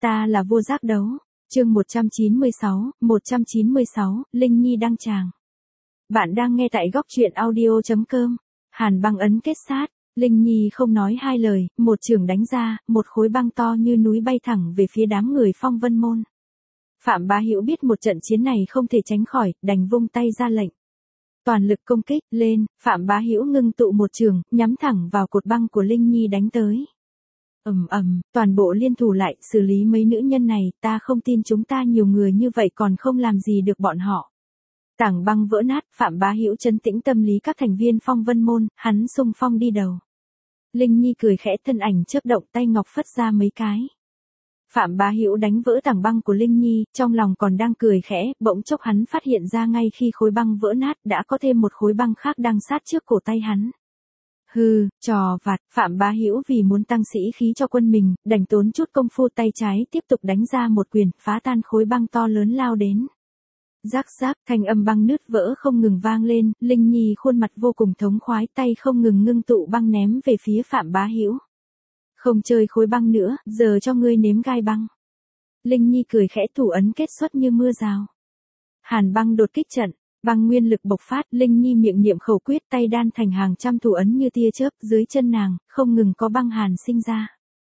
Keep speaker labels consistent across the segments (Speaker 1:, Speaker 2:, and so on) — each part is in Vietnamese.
Speaker 1: Ta là vua giác đấu. Chương 196, Linh Nhi đăng tràng. Bạn đang nghe tại góc truyện audio.com. Hàn Băng ấn kết sát, Linh Nhi không nói hai lời, một chưởng đánh ra, một khối băng to như núi bay thẳng về phía đám người Phong Vân Môn. Phạm Bá Hữu biết một trận chiến này không thể tránh khỏi, đành vung tay ra lệnh. Toàn lực công kích, lên, Phạm Bá Hữu ngưng tụ một chưởng, nhắm thẳng vào cột băng của Linh Nhi đánh tới. Toàn bộ liên thủ lại, xử lý mấy nữ nhân này, ta không tin chúng ta nhiều người như vậy còn không làm gì được bọn họ. Tảng băng vỡ nát, Phạm Bá Hữu trấn tĩnh tâm lý các thành viên Phong Vân Môn, hắn xung phong đi đầu. Linh Nhi cười khẽ, thân ảnh chớp động, tay ngọc phất ra mấy cái. Phạm Bá Hữu đánh vỡ tảng băng của Linh Nhi, trong lòng còn đang cười khẽ, bỗng chốc hắn phát hiện ra ngay khi khối băng vỡ nát đã có thêm một khối băng khác đang sát trước cổ tay hắn. Hừ, trò vặt, Phạm Bá Hữu vì muốn tăng sĩ khí cho quân mình, đành tốn chút công phu tay trái tiếp tục đánh ra một quyền, phá tan khối băng to lớn lao đến. Rác rác, thanh âm băng nứt vỡ không ngừng vang lên, Linh Nhi khuôn mặt vô cùng thống khoái, tay không ngừng ngưng tụ băng ném về phía Phạm Bá Hữu. Không chơi khối băng nữa, giờ cho ngươi nếm gai băng. Linh Nhi cười khẽ, thủ ấn kết xuất như mưa rào. Hàn Băng đột kích trận. Băng nguyên lực bộc phát, Linh Nhi miệng niệm khẩu quyết, tay đan thành hàng trăm thủ ấn như tia chớp, dưới chân nàng, không ngừng có băng hàn sinh ra.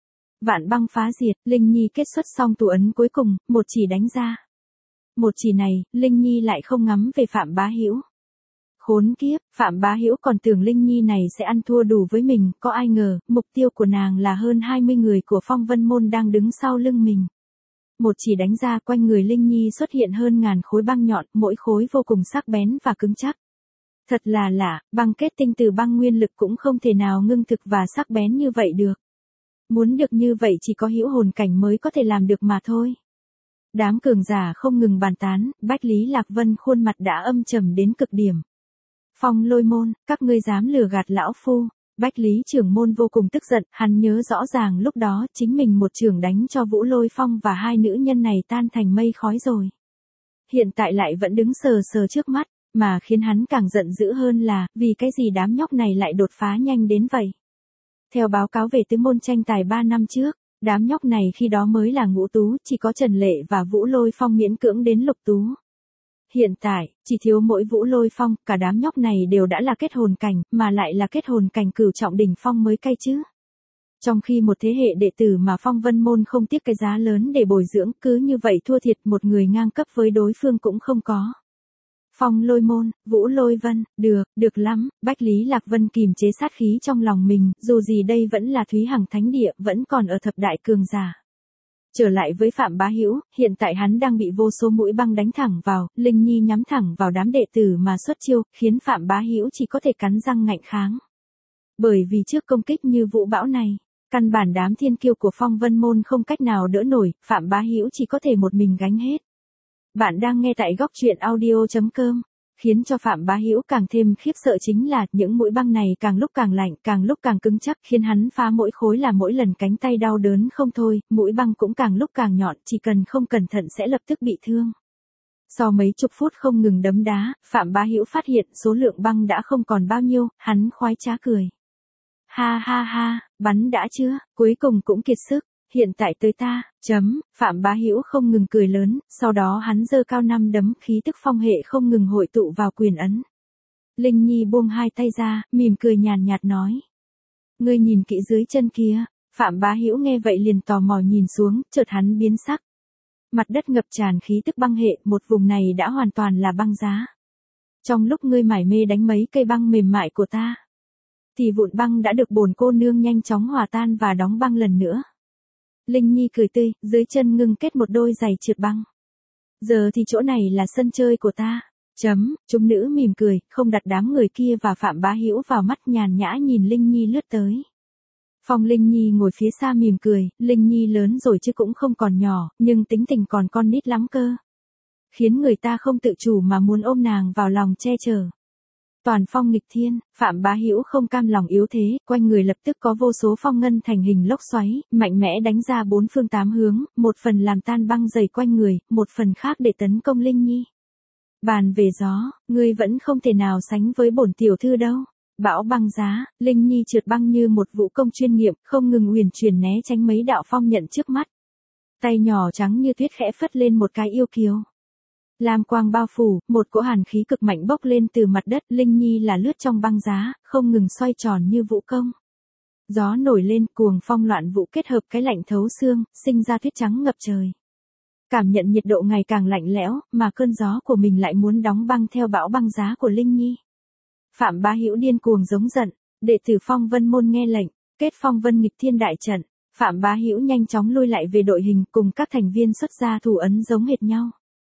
Speaker 1: Vạn băng phá diệt, Linh Nhi kết xuất xong thủ ấn cuối cùng, một chỉ đánh ra. Một chỉ này, Linh Nhi lại không ngắm về Phạm Bá Hữu. Khốn kiếp, Phạm Bá Hữu còn tưởng Linh Nhi này sẽ ăn thua đủ với mình, có ai ngờ, mục tiêu của nàng là hơn 20 người của Phong Vân Môn đang đứng sau lưng mình. Một chỉ đánh ra, quanh người Linh Nhi xuất hiện hơn ngàn khối băng nhọn, mỗi khối vô cùng sắc bén và cứng chắc. Thật là lạ, băng kết tinh từ băng nguyên lực cũng không thể nào ngưng thực và sắc bén như vậy được. Muốn được như vậy chỉ có hữu hồn cảnh mới có thể làm được mà thôi. Đám cường giả không ngừng bàn tán, Bách Lý Lạc Vân khuôn mặt đã âm trầm đến cực điểm. Phong Lôi Môn, các ngươi dám lừa gạt lão phu. Bách Lý trưởng môn vô cùng tức giận, hắn nhớ rõ ràng lúc đó chính mình một chưởng đánh cho Vũ Lôi Phong và hai nữ nhân này tan thành mây khói rồi. Hiện tại lại vẫn đứng sờ sờ trước mắt, mà khiến hắn càng giận dữ hơn là, vì cái gì đám nhóc này lại đột phá nhanh đến vậy. Theo báo cáo về tứ môn tranh tài 3 năm trước, đám nhóc này khi đó mới là ngũ tú, chỉ có Trần Lệ và Vũ Lôi Phong miễn cưỡng đến lục tú. Hiện tại, chỉ thiếu mỗi Vũ Lôi Phong, cả đám nhóc này đều đã là kết hồn cảnh, mà lại là kết hồn cảnh cửu trọng đỉnh phong mới cay chứ. Trong khi một thế hệ đệ tử mà Phong Vân Môn không tiếc cái giá lớn để bồi dưỡng, cứ như vậy thua thiệt một người ngang cấp với đối phương cũng không có. Phong Lôi Môn, Vũ Lôi Vân, được lắm, Bách Lý Lạc Vân kìm chế sát khí trong lòng mình, dù gì đây vẫn là Thúy Hằng Thánh Địa, vẫn còn ở thập đại cường giả. Trở lại với Phạm Bá Hữu, hiện tại hắn đang bị vô số mũi băng đánh thẳng vào, Linh Nhi nhắm thẳng vào đám đệ tử mà xuất chiêu, khiến Phạm Bá Hữu chỉ có thể cắn răng ngạnh kháng. Bởi vì trước công kích như vũ bão này, căn bản đám thiên kiêu của Phong Vân Môn không cách nào đỡ nổi, Phạm Bá Hữu chỉ có thể một mình gánh hết. Bạn đang nghe tại góc truyện audio.com. Khiến cho Phạm Bá Hữu càng thêm khiếp sợ chính là những mũi băng này càng lúc càng lạnh, càng lúc càng cứng chắc, khiến hắn phá mỗi khối là mỗi lần cánh tay đau đớn không thôi, mũi băng cũng càng lúc càng nhọn, chỉ cần không cẩn thận sẽ lập tức bị thương. Sau mấy chục phút không ngừng đấm đá, Phạm Bá Hữu phát hiện số lượng băng đã không còn bao nhiêu, hắn khoái trá cười. Ha ha ha, bắn đã chưa, cuối cùng cũng kiệt sức. Hiện tại tới ta, Phạm Bá Hữu không ngừng cười lớn, sau đó hắn giơ cao 5 đấm, khí tức phong hệ không ngừng hội tụ vào quyền ấn. Linh Nhi buông hai tay ra, mỉm cười nhàn nhạt nói. Ngươi nhìn kỹ dưới chân kia, Phạm Bá Hữu nghe vậy liền tò mò nhìn xuống, chợt hắn biến sắc. Mặt đất ngập tràn khí tức băng hệ, một vùng này đã hoàn toàn là băng giá. Trong lúc ngươi mải mê đánh mấy cây băng mềm mại của ta, thì vụn băng đã được bổn cô nương nhanh chóng hòa tan và đóng băng lần nữa. Linh Nhi cười tươi, dưới chân ngưng kết một đôi giày trượt băng. Giờ thì chỗ này là sân chơi của ta. Chúng nữ mỉm cười, không đặt đám người kia và Phạm Bá Hữu vào mắt, nhàn nhã nhìn Linh Nhi lướt tới. Phong Linh Nhi ngồi phía xa mỉm cười, Linh Nhi lớn rồi chứ cũng không còn nhỏ, nhưng tính tình còn con nít lắm cơ. Khiến người ta không tự chủ mà muốn ôm nàng vào lòng che chở. Toàn phong nghịch thiên, Phạm Bá Hữu không cam lòng yếu thế, quanh người lập tức có vô số phong ngân thành hình lốc xoáy, mạnh mẽ đánh ra bốn phương tám hướng, một phần làm tan băng dày quanh người, một phần khác để tấn công Linh Nhi. Bàn về gió, ngươi vẫn không thể nào sánh với bổn tiểu thư đâu. Bão băng giá, Linh Nhi trượt băng như một vũ công chuyên nghiệp, không ngừng huyền chuyển né tránh mấy đạo phong nhận trước mắt. Tay nhỏ trắng như tuyết khẽ phất lên một cái yêu kiều. Lam quang bao phủ, một cỗ hàn khí cực mạnh bốc lên từ mặt đất, Linh Nhi là lướt trong băng giá, không ngừng xoay tròn như vũ công. Gió nổi lên, cuồng phong loạn vũ kết hợp cái lạnh thấu xương, sinh ra tuyết trắng ngập trời. Cảm nhận nhiệt độ ngày càng lạnh lẽo, mà cơn gió của mình lại muốn đóng băng theo bão băng giá của Linh Nhi. Phạm Bá Hữu điên cuồng giống giận, đệ tử Phong Vân môn nghe lệnh, kết Phong Vân nghịch thiên đại trận. Phạm Bá Hữu nhanh chóng lui lại về đội hình, cùng các thành viên xuất ra thủ ấn giống hệt nhau.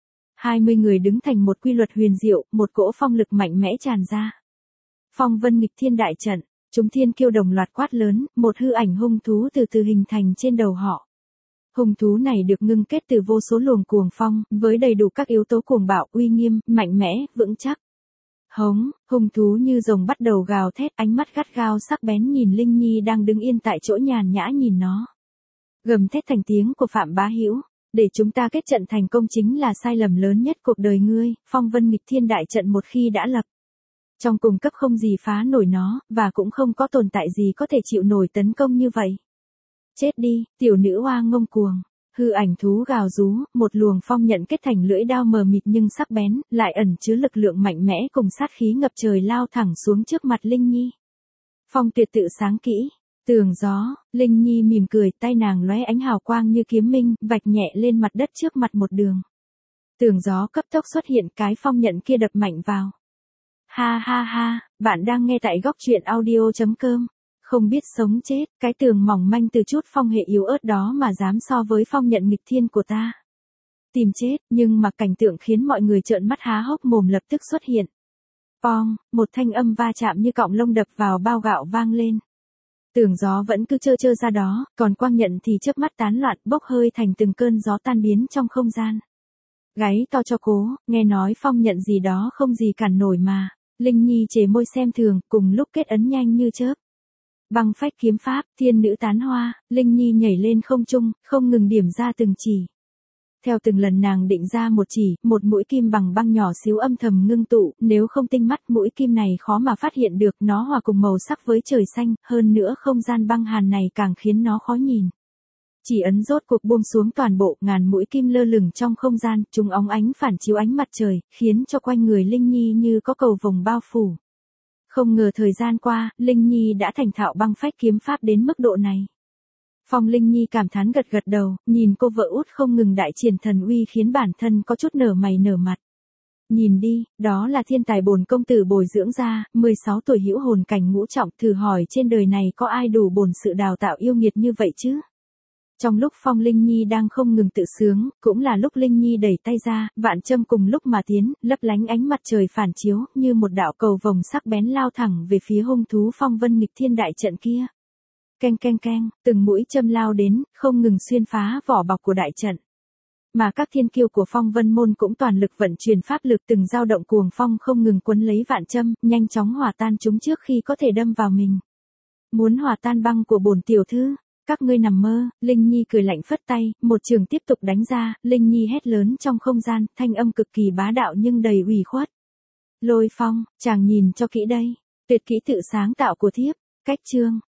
Speaker 1: 20 người đứng thành một quy luật huyền diệu, một cỗ phong lực mạnh mẽ tràn ra. Phong Vân nghịch thiên đại trận, chúng thiên kiêu đồng loạt quát lớn, một hư ảnh hung thú từ từ hình thành trên đầu họ. Hung thú này được ngưng kết từ vô số luồng cuồng phong, với đầy đủ các yếu tố cuồng bạo, uy nghiêm, mạnh mẽ, vững chắc. Hung thú như rồng bắt đầu gào thét, ánh mắt gắt gao sắc bén nhìn Linh Nhi đang đứng yên tại chỗ nhàn nhã nhìn nó. Gầm thét thành tiếng của Phạm Bá Hữu, để chúng ta kết trận thành công chính là sai lầm lớn nhất cuộc đời ngươi, Phong Vân nghịch thiên đại trận một khi đã lập. Trong cùng cấp không gì phá nổi nó, và cũng không có tồn tại gì có thể chịu nổi tấn công như vậy. Chết đi, tiểu nữ oa ngông cuồng. Hư ảnh thú gào rú, một luồng phong nhận kết thành lưỡi đao mờ mịt nhưng sắc bén, lại ẩn chứa lực lượng mạnh mẽ cùng sát khí ngập trời lao thẳng xuống trước mặt Linh Nhi. Phong tuyệt tự sáng kỹ, tường gió, Linh Nhi mỉm cười, tay nàng lóe ánh hào quang như kiếm minh, vạch nhẹ lên mặt đất trước mặt một đường. Tường gió cấp tốc xuất hiện, cái phong nhận kia đập mạnh vào. Ha ha ha, bạn đang nghe tại góc truyện audio.com. Không biết sống chết, cái tường mỏng manh từ chút phong hệ yếu ớt đó mà dám so với phong nhận nghịch thiên của ta. Tìm chết, nhưng mà cảnh tượng khiến mọi người trợn mắt há hốc mồm lập tức xuất hiện. Pong, một thanh âm va chạm như cọng lông đập vào bao gạo vang lên. Tường gió vẫn cứ trơ ra đó, còn quang nhận thì chớp mắt tán loạn bốc hơi thành từng cơn gió tan biến trong không gian. Gáy to cho cố, nghe nói phong nhận gì đó không gì cản nổi mà. Linh Nhi chề môi xem thường, cùng lúc kết ấn nhanh như chớp. Băng phách kiếm pháp, thiên nữ tán hoa, Linh Nhi nhảy lên không trung, không ngừng điểm ra từng chỉ. Theo từng lần nàng định ra một chỉ, một mũi kim bằng băng nhỏ xíu âm thầm ngưng tụ, nếu không tinh mắt mũi kim này khó mà phát hiện được, nó hòa cùng màu sắc với trời xanh, hơn nữa không gian băng hàn này càng khiến nó khó nhìn. Chỉ ấn rốt cuộc buông xuống toàn bộ, ngàn mũi kim lơ lửng trong không gian, chúng óng ánh phản chiếu ánh mặt trời, khiến cho quanh người Linh Nhi như có cầu vồng bao phủ. Không ngờ thời gian qua, Linh Nhi đã thành thạo băng phách kiếm pháp đến mức độ này. Phong Linh Nhi cảm thán gật gật đầu, nhìn cô vợ út không ngừng đại triển thần uy khiến bản thân có chút nở mày nở mặt. Nhìn đi, đó là thiên tài bổn công tử bồi dưỡng ra, 16 tuổi hữu hồn cảnh ngũ trọng, thử hỏi trên đời này có ai đủ bổn sự đào tạo yêu nghiệt như vậy chứ? Trong lúc Phong Linh Nhi đang không ngừng tự sướng, cũng là lúc Linh Nhi đẩy tay ra, vạn châm cùng lúc mà tiến, lấp lánh ánh mặt trời phản chiếu, như một đạo cầu vồng sắc bén lao thẳng về phía hung thú Phong Vân nghịch thiên đại trận kia. Keng keng keng, từng mũi châm lao đến, không ngừng xuyên phá vỏ bọc của đại trận. Mà các thiên kiêu của Phong Vân môn cũng toàn lực vận chuyển pháp lực, từng dao động cuồng phong không ngừng quấn lấy vạn châm, nhanh chóng hòa tan chúng trước khi có thể đâm vào mình. Muốn hòa tan băng của bổn tiểu thư? Các ngươi nằm mơ. Linh Nhi cười lạnh phất tay, một trường tiếp tục đánh ra, Linh Nhi hét lớn trong không gian, thanh âm cực kỳ bá đạo nhưng đầy ủy khuất. Lôi phong, chàng nhìn cho kỹ đây, tuyệt kỹ tự sáng tạo của thiếp, cách chương,